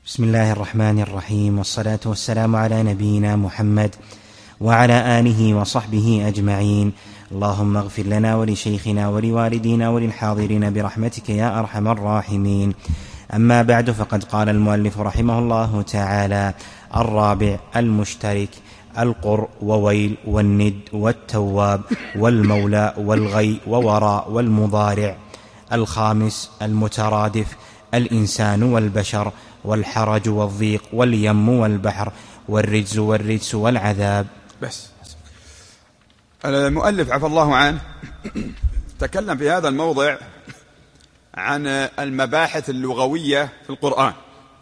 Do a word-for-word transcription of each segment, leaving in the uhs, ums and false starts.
بسم الله الرحمن الرحيم، والصلاة والسلام على نبينا محمد وعلى آله وصحبه أجمعين. اللهم اغفر لنا ولشيخنا ولوالدينا وللحاضرين برحمتك يا أرحم الراحمين. أما بعد، فقد قال المؤلف رحمه الله تعالى: الرابع المشترك: القر وويل والند والتواب والمولى والغي ووراء والمضارع. الخامس المترادف: الإنسان والبشر والحرج والضيق واليم والبحر والرجز والرجس والعذاب. بس المؤلف عفى الله عنه تكلم في هذا الموضع عن المباحث اللغوية في القرآن،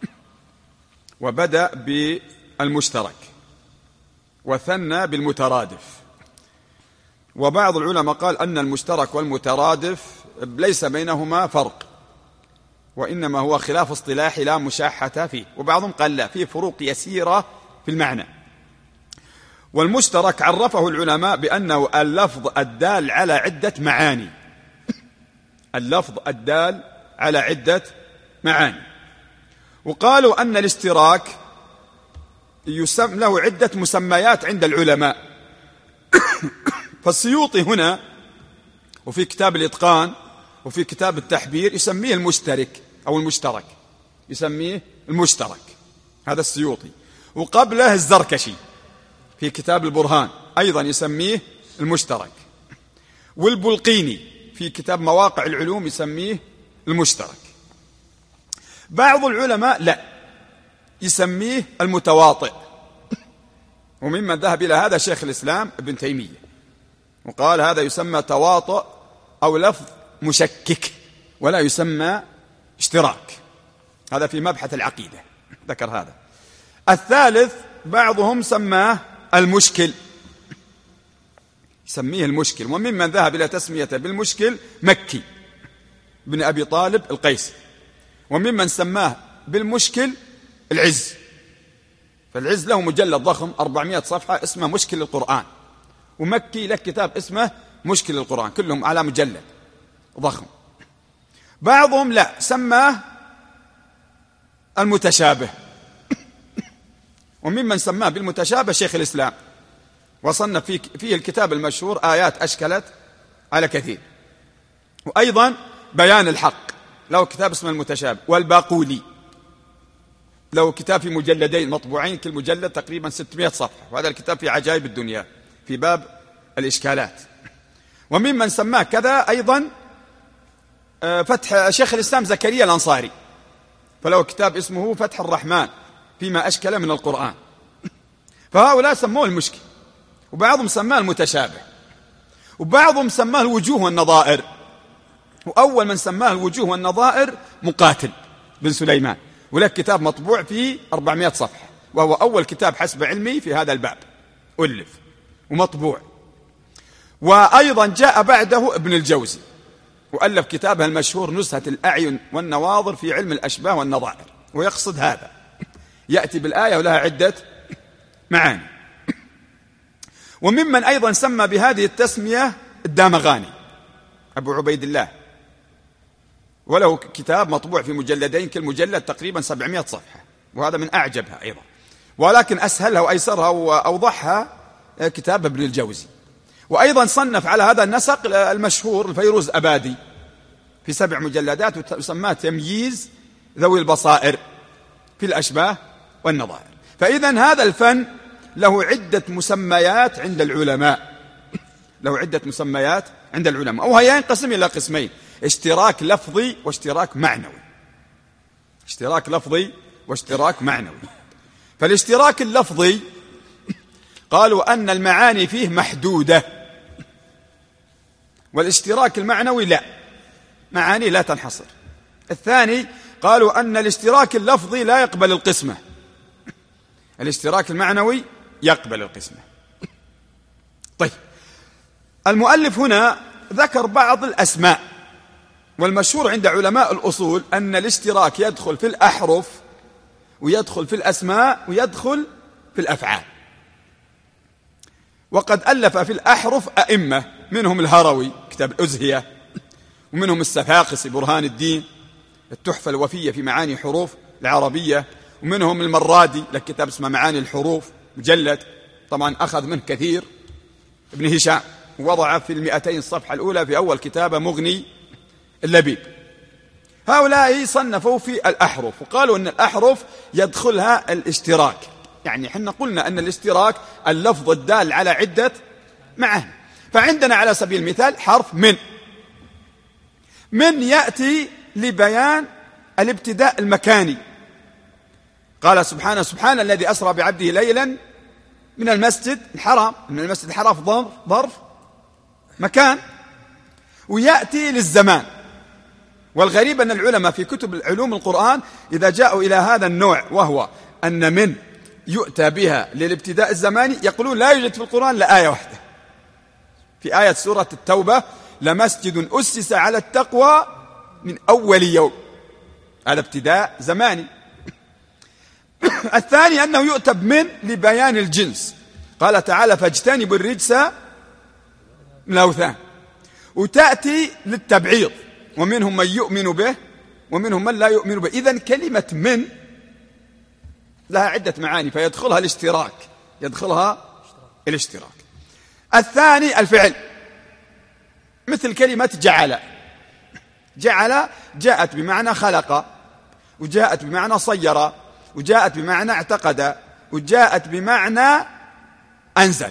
وبدأ بالمشترك وثنى بالمترادف. وبعض العلماء قال أن المشترك والمترادف ليس بينهما فرق، وإنما هو خلاف اصطلاحي لا مشاحة فيه، وبعضهم قال لا، فيه فروق يسيرة في المعنى. والمشترك عرفه العلماء بأنه اللفظ الدال على عدة معاني، اللفظ الدال على عدة معاني. وقالوا أن الاشتراك يسمى له عدة مسميات عند العلماء. فالسيوطي هنا وفي كتاب الإتقان وفي كتاب التحبير يسميه المشترك أو المشترك، يسميه المشترك، هذا السيوطي. وقبله الزركشي في كتاب البرهان أيضا يسميه المشترك. والبلقيني في كتاب مواقع العلوم يسميه المشترك. بعض العلماء لا، يسميه المتواطئ، وممن ذهب إلى هذا شيخ الإسلام ابن تيمية، وقال هذا يسمى تواطؤ أو لفظ مشكك ولا يسمى اشتراك. هذا في مبحث العقيدة ذكر هذا. الثالث بعضهم سماه المشكل، يسميه المشكل، وممن ذهب إلى تسميته بالمشكل مكي بن أبي طالب القيسي، وممن سماه بالمشكل العز. فالعز له مجلد ضخم أربعمائة صفحة اسمه مشكل القرآن، ومكي له كتاب اسمه مشكل القرآن، كلهم على مجلد ضخم. بعضهم لا، سماه المتشابه، وممن سماه بالمتشابه شيخ الإسلام، وصنف فيه, فيه الكتاب المشهور آيات أشكلت على كثير. وأيضا بيان الحق له كتاب اسمه المتشابه. والباقولي له كتاب في مجلدين مطبوعين، كل مجلد تقريبا ستمائة صفحة، وهذا الكتاب في عجائب الدنيا في باب الإشكالات. وممن سماه كذا أيضا فتح شيخ الإسلام زكريا الأنصاري، فله كتاب اسمه فتح الرحمن فيما أشكل من القرآن. فهؤلاء سموه المشكل، وبعضهم سماه المتشابه، وبعضهم سماه الوجوه والنظائر. وأول من سماه الوجوه والنظائر مقاتل بن سليمان، وله كتاب مطبوع في أربعمائة صفحة، وهو أول كتاب حسب علمي في هذا الباب ألف ومطبوع. وأيضا جاء بعده ابن الجوزي وألف كتابه المشهور نزهة الأعين والنواظر في علم الأشباه والنظائر، ويقصد هذا، يأتي بالآية ولها عدة معاني. وممن أيضا سمى بهذه التسمية الدامغاني أبو عبيد الله، وله كتاب مطبوع في مجلدين، كل مجلد تقريبا سبعمائة صفحة، وهذا من أعجبها أيضا، ولكن أسهلها وأيسرها وأوضحها كتاب ابن الجوزي. وأيضا صنف على هذا النسق المشهور الفيروز أبادي في سبع مجلدات، وسماه تمييز ذوي البصائر في الأشباه والنظائر. فإذن هذا الفن له عدة مسميات عند العلماء، له عدة مسميات عند العلماء، وهي ينقسم إلى قسمين: اشتراك لفظي واشتراك معنوي. اشتراك لفظي واشتراك معنوي. فالاشتراك اللفظي قالوا أن المعاني فيه محدودة، والاشتراك المعنوي لا، معاني لا تنحصر. الثاني قالوا أن الاشتراك اللفظي لا يقبل القسمة، الاشتراك المعنوي يقبل القسمة. طيب، المؤلف هنا ذكر بعض الأسماء، والمشهور عند علماء الأصول أن الاشتراك يدخل في الأحرف ويدخل في الأسماء ويدخل في الأفعال. وقد ألف في الأحرف أئمة، منهم الهروي كتاب الأزهية، ومنهم السفاقسي برهان الدين التحفة الوفية في معاني حروف العربية، ومنهم المرادي له كتاب اسمه معاني الحروف مجلد، طبعا أخذ منه كثير ابن هشام، ووضع في المئتين الصفحة الأولى في أول كتابة مغني اللبيب. هؤلاء صنفوا في الأحرف وقالوا أن الأحرف يدخلها الاشتراك، يعني حنا قلنا أن الاشتراك اللفظ الدال على عدة معاني. فعندنا على سبيل المثال حرف من. من يأتي لبيان الابتداء المكاني. قال سبحانه سبحان الذي أسرى بعبده ليلا من المسجد الحرام، من المسجد الحرام ظرف ظرف مكان، ويأتي للزمان. والغريب أن العلماء في كتب العلوم القرآن إذا جاءوا إلى هذا النوع، وهو أن من يؤتى بها للابتداء الزماني، يقولون لا يوجد في القرآن لا آية واحدة. في آية سورة التوبة لمسجد أسس على التقوى من أول يوم، هذا ابتداء زماني. الثاني أنه يؤتى بمن لبيان الجنس، قال تعالى فاجتنبوا الرجس من الأوثان. وتأتي للتبعيض، ومنهم من يؤمن به ومنهم من لا يؤمن به. إذن كلمة من لها عدة معاني، فيدخلها الاشتراك، يدخلها الاشتراك. الثاني الفعل، مثل كلمة جعل. جعل جاءت بمعنى خلق، وجاءت بمعنى صير، وجاءت بمعنى اعتقد، وجاءت بمعنى أنزل.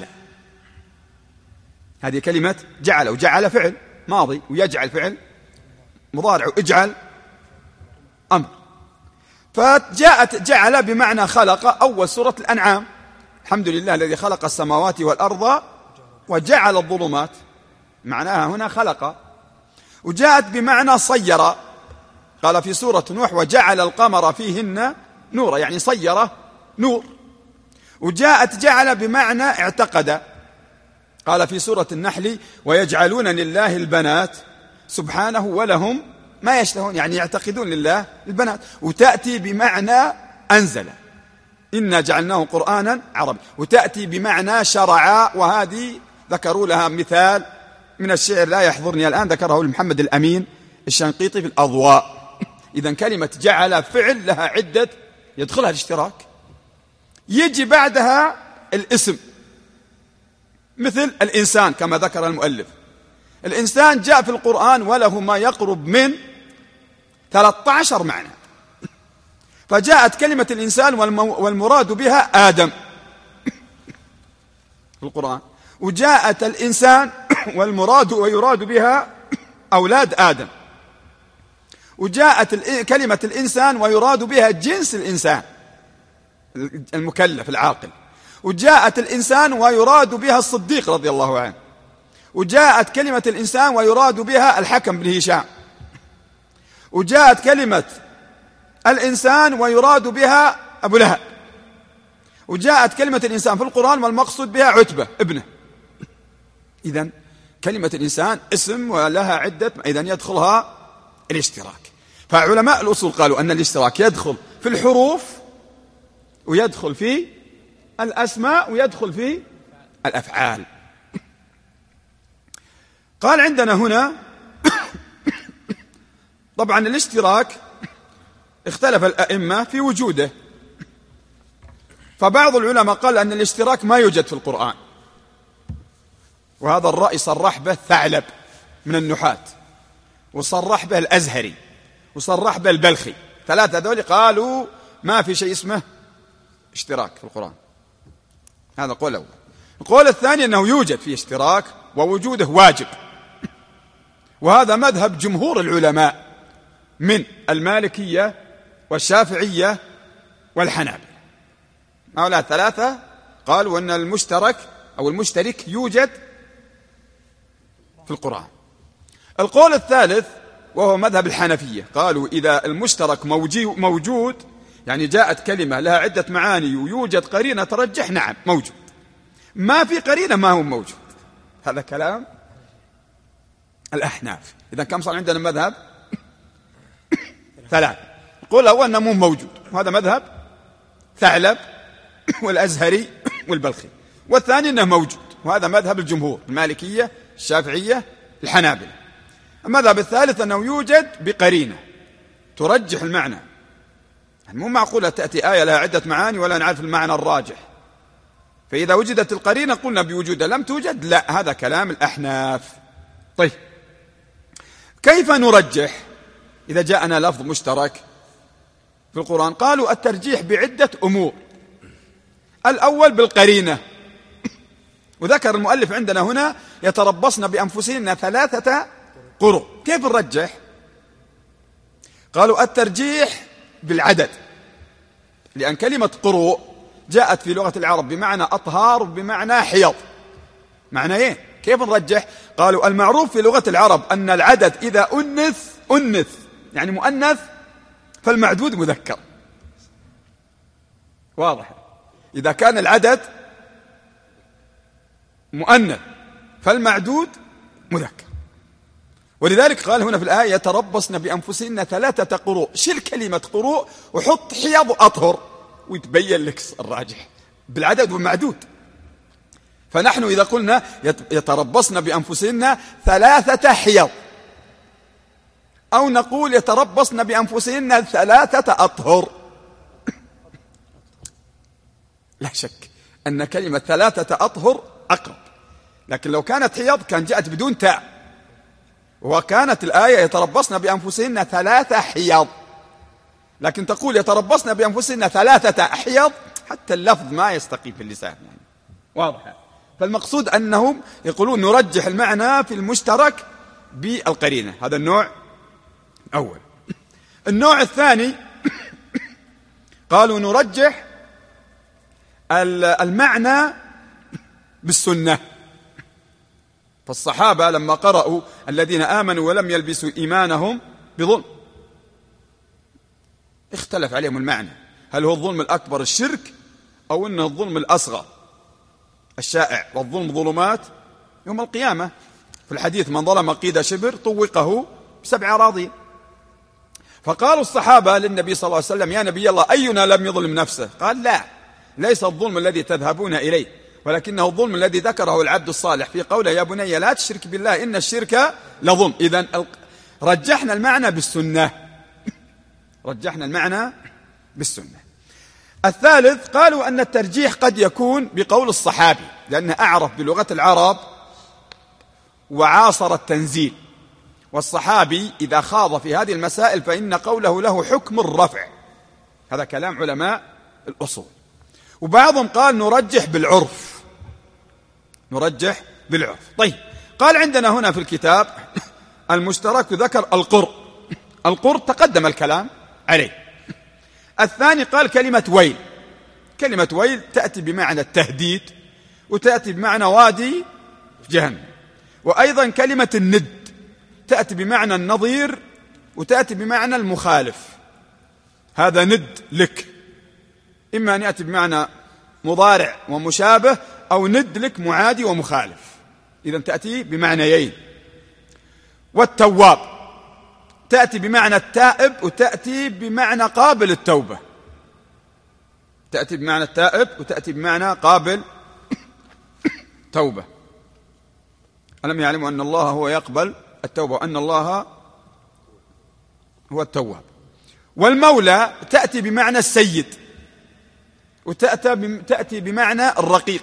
هذه كلمة جعل. وجعل فعل ماضي، ويجعل فعل مضارع، اجعل أمر. فجاءت جعل بمعنى خلق، أول سورة الأنعام الحمد لله الذي خلق السماوات والأرض وجعل الظلمات، معناها هنا خلق. وجاءت بمعنى صير، قال في سورة نوح وجعل القمر فيهن نورا، يعني صير نور. وجاءت جعل بمعنى اعتقد، قال في سورة النحل ويجعلون لله البنات سبحانه ولهم ما يشتهون، يعني يعتقدون لله البنات. وتأتي بمعنى أنزل إنا جعلناه قرآنا عربي. وتأتي بمعنى شرع، وهذه ذكروا لها مثال من الشعر لا يحضرني الآن، ذكره محمد الأمين الشنقيطي في الأضواء. إذن كلمة جعل فعل لها عدة يدخلها الاشتراك. يجي بعدها الاسم، مثل الإنسان كما ذكر المؤلف. الإنسان جاء في القرآن وله ما يقرب من ثلاثة عشر معنى. فجاءت كلمة الإنسان والمراد بها آدم في القرآن، وجاءت الإنسان والمراد ويراد بها أولاد آدم، وجاءت كلمة الإنسان ويراد بها جنس الإنسان المكلف العاقل، وجاءت الإنسان ويراد بها الصديق رضي الله عنه، وجاءت كلمة الإنسان ويراد بها الحكم بن هشام، وجاءت كلمة الإنسان ويراد بها أبو لهب، وجاءت كلمة الإنسان في القرآن والمقصود بها عتبة ابنه. إذن كلمة الإنسان اسم ولها عدة، إذن يدخلها الاشتراك. فعلماء الأصول قالوا أن الاشتراك يدخل في الحروف، ويدخل في الأسماء، ويدخل في الأفعال. قال عندنا هنا طبعا الاشتراك اختلف الأئمة في وجوده. فبعض العلماء قال أن الاشتراك ما يوجد في القرآن، وهذا الرأي صرح به ثعلب من النحاة، وصرح به الأزهري، وصرح به البلخي. ثلاثة ذولي قالوا ما في شيء اسمه اشتراك في القرآن. هذا قول أول. القول الثاني أنه يوجد فيه اشتراك ووجوده واجب، وهذا مذهب جمهور العلماء من المالكية والشافعية والحنابلة. هؤلاء الثلاثة قالوا أن المشترك أو المشترك يوجد في القرآن. القول الثالث وهو مذهب الحنفية، قالوا إذا المشترك موجود، يعني جاءت كلمة لها عدة معاني ويوجد قرينة ترجح، نعم موجود. ما في قرينة ما هو موجود. هذا كلام الأحناف. إذا كم صار عندنا مذهب؟ ثلاثة. القول الأول أنه مو موجود، وهذا مذهب ثعلب والأزهري والبلخي. والثاني أنه موجود، وهذا مذهب الجمهور المالكية الشافعية الحنابلة. المذهب الثالث أنه يوجد بقرينة ترجح المعنى. مو معقولة تأتي آية لها عدة معاني ولا نعرف المعنى الراجح، فإذا وجدت القرينة قلنا بوجودها، لم توجد لا، هذا كلام الأحناف. طيب كيف نرجح إذا جاءنا لفظ مشترك في القرآن؟ قالوا الترجيح بعدة أمور. الأول بالقرينة، وذكر المؤلف عندنا هنا يتربصن بأنفسهن ثلاثة قروء. كيف نرجح؟ قالوا الترجيح بالعدد، لأن كلمة قروء جاءت في لغة العرب بمعنى أطهار وبمعنى حيض. معنى إيه؟ كيف نرجح؟ قالوا المعروف في لغة العرب أن العدد إذا أنث أنث يعني مؤنث فالمعدود مذكر. واضح؟ إذا كان العدد مؤنث فالمعدود مذكر. ولذلك قال هنا في الآية يتربصن بأنفسهن ثلاثة قروء. شيل كلمة قروء وحط حيض وأطهر ويتبين لك الراجح بالعدد والمعدود. فنحن إذا قلنا يتربصن بأنفسهن ثلاثة حيض، أو نقول يتربصن بأنفسهن ثلاثة أطهر، لا شك أن كلمة ثلاثة أطهر أقرب، لكن لو كانت حيض كان جاءت بدون تاء، وكانت الآية يتربصن بأنفسهن ثلاثة حيض، لكن تقول يتربصن بأنفسهن ثلاثة حيض، حتى اللفظ ما يستقيم في اللسان يعني. واضح؟ فالمقصود أنهم يقولون نرجح المعنى في المشترك بالقرينة. هذا النوع أول. النوع الثاني قالوا نرجح المعنى بالسنة. فالصحابة لما قرأوا الذين آمنوا ولم يلبسوا إيمانهم بظلم اختلف عليهم المعنى، هل هو الظلم الأكبر الشرك أو أنه الظلم الأصغر الشائع؟ والظلم ظلمات يوم القيامة. في الحديث من ظلم قيد شبر طوقه بسبع أراضين. فقالوا الصحابة للنبي صلى الله عليه وسلم يا نبي الله أينا لم يظلم نفسه؟ قال لا، ليس الظلم الذي تذهبون إليه، ولكنه الظلم الذي ذكره العبد الصالح في قوله يا بني لا تشرك بالله إن الشرك لظلم. إذن رجحنا المعنى بالسنة، رجحنا المعنى بالسنة. الثالث قالوا أن الترجيح قد يكون بقول الصحابي، لأنه أعرف بلغة العرب وعاصر التنزيل، والصحابي إذا خاض في هذه المسائل فإن قوله له حكم الرفع. هذا كلام علماء الأصول. وبعضهم قال نرجح بالعرف، نرجح بالعرف. طيب قال عندنا هنا في الكتاب المشترك ذكر القر، القر تقدم الكلام عليه. الثاني قال كلمة ويل، كلمة ويل تأتي بمعنى التهديد وتأتي بمعنى وادي جهنم. وأيضا كلمة الند تأتي بمعنى النظير وتأتي بمعنى المخالف. هذا ند لك، إما أن يأتي بمعنى مضارع ومشابه أو ند لك معادي ومخالف، إذن تأتي بمعنيين. والتواب تأتي بمعنى التائب وتأتي بمعنى قابل التوبة، تأتي بمعنى التائب وتأتي بمعنى قابل توبة. ألم يعلموا أن الله هو يقبل التوبة وأن الله هو التواب. والمولى تأتي بمعنى السيد وتأتي بمعنى الرقيق.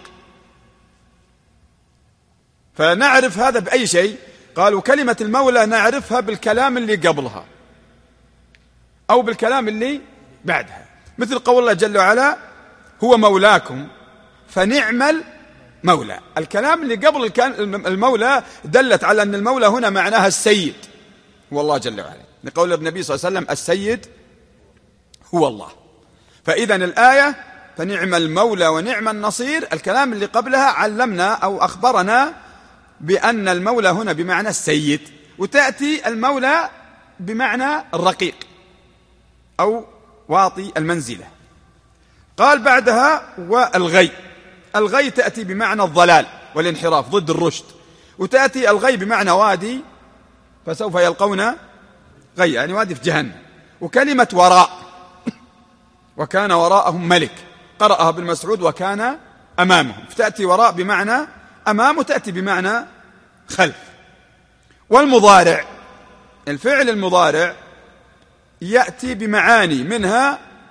فنعرف هذا بأي شيء؟ قالوا كلمة المولى نعرفها بالكلام اللي قبلها أو بالكلام اللي بعدها، مثل قول الله جل وعلا هو مولاكم فنعم المولى. الكلام اللي قبل المولى دلت على أن المولى هنا معناها السيد هو الله جل وعلا، لقول النبي صلى الله عليه وسلم السيد هو الله. فإذا الآية فنعم المولى ونعم النصير، الكلام اللي قبلها علمنا أو أخبرنا بأن المولى هنا بمعنى السيد، وتأتي المولى بمعنى الرقيق أو واطي المنزلة. قال بعدها والغي، الغي تأتي بمعنى الضلال والانحراف ضد الرشد، وتأتي الغي بمعنى وادي فسوف يلقون غي يعني وادي في جهنم. وكلمة وراء وكان وراءهم ملك قرأها ابن مسعود وكان أمامهم، فتأتي وراء بمعنى أمام وتأتي بمعنى خلف. والمضارع الفعل المضارع يأتي بمعاني، منها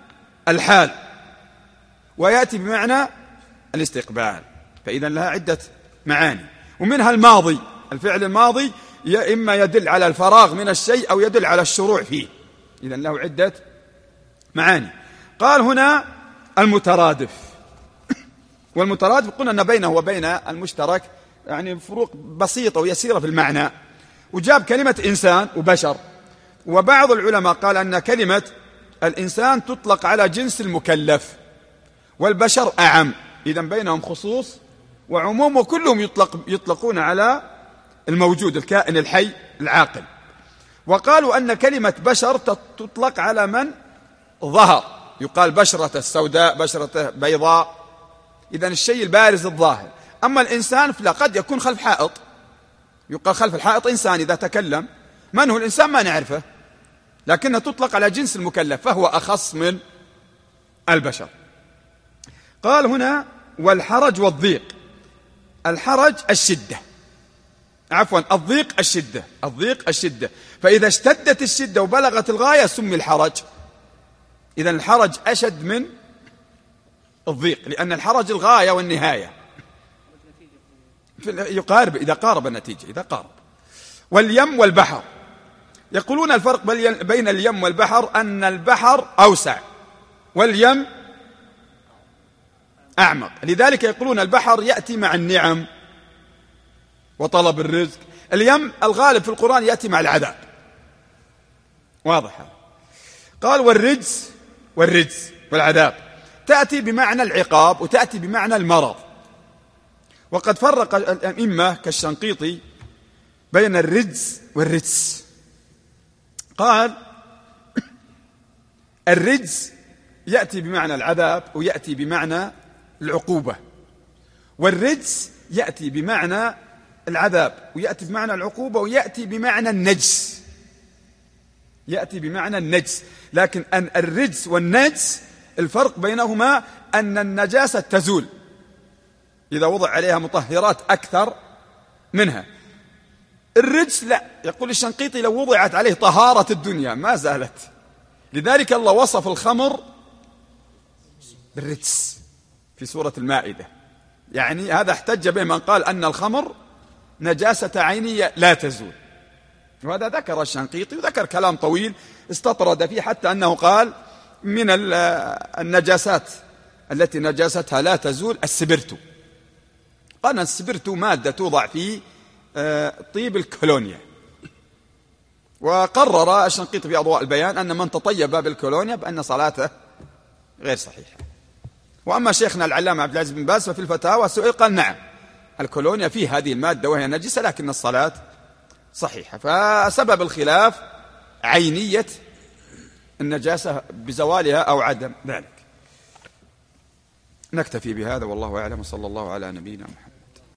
الحال، ويأتي بمعنى الاستقبال، فإذا لها عدة معاني. ومنها الماضي، الفعل الماضي يا إما يدل على الفراغ من الشيء أو يدل على الشروع فيه، إذا له عدة معاني. قال هنا المترادف، والمترادف قلنا أن بينه وبين المشترك يعني فروق بسيطة ويسيرة في المعنى، وجاب كلمة إنسان وبشر. وبعض العلماء قال أن كلمة الإنسان تطلق على جنس المكلف، والبشر أعم، إذا بينهم خصوص وعموم، وكلهم يطلق يطلقون على الموجود الكائن الحي العاقل. وقالوا أن كلمة بشر تطلق على من ظهر، يقال بشرة السوداء، بشرة بيضاء، إذن الشيء البارز الظاهر. أما الإنسان فلا، قد يكون خلف حائط، يقال خلف الحائط إنسان إذا تكلم، من هو الإنسان ما نعرفه، لكنها تطلق على جنس المكلف، فهو أخص من البشر. قال هنا والحرج والضيق. الحرج الشدة، عفوا الضيق الشدة، الضيق الشدة، فإذا اشتدت الشدة وبلغت الغاية سمي الحرج. إذا الحرج أشد من الضيق، لأن الحرج الغاية والنهاية، يقارب إذا قارب النتيجة، إذا قارب. واليم والبحر، يقولون الفرق بين اليم والبحر أن البحر أوسع واليم أعمق، لذلك يقولون البحر يأتي مع النعم وطلب الرزق، اليم الغالب في القرآن يأتي مع العذاب، واضح هذا. قال والرجز، والرجز والعذاب تأتي بمعنى العقاب وتأتي بمعنى المرض. وقد فرق الأئمة كالشنقيطي بين الرجز والرجس، قال الرجز يأتي بمعنى العذاب ويأتي بمعنى العقوبة، والرجس يأتي بمعنى العذاب ويأتي بمعنى العقوبة ويأتي بمعنى النجس، يأتي بمعنى النجس. لكن أن الرجس والنجس الفرق بينهما أن النجاسة تزول إذا وضع عليها مطهرات أكثر منها، الرجس لا، يقول الشنقيطي لو وضعت عليه طهارة الدنيا ما زالت، لذلك الله وصف الخمر بالرجس في سورة المائدة، يعني هذا احتج به من قال أن الخمر نجاسة عينية لا تزول، وهذا ذكر الشنقيطي وذكر كلام طويل استطرد فيه، حتى أنه قال من النجاسات التي نجاستها لا تزول السبرتو، قال السبرتو مادة توضع في طيب الكولونيا، وقرر الشنقيطي في أضواء البيان أن من تطيب بالكولونيا بأن صلاته غير صحيحة. وأما شيخنا العلامة عبد العزيز بن باز ففي الفتاوى سئل قال نعم الكولونيا فيه هذه المادة وهي نجسة لكن الصلاة صحيحة. فسبب الخلاف عينية النجاسة بزوالها أو عدم ذلك. نكتفي بهذا والله أعلم، وصلى الله على نبينا محمد.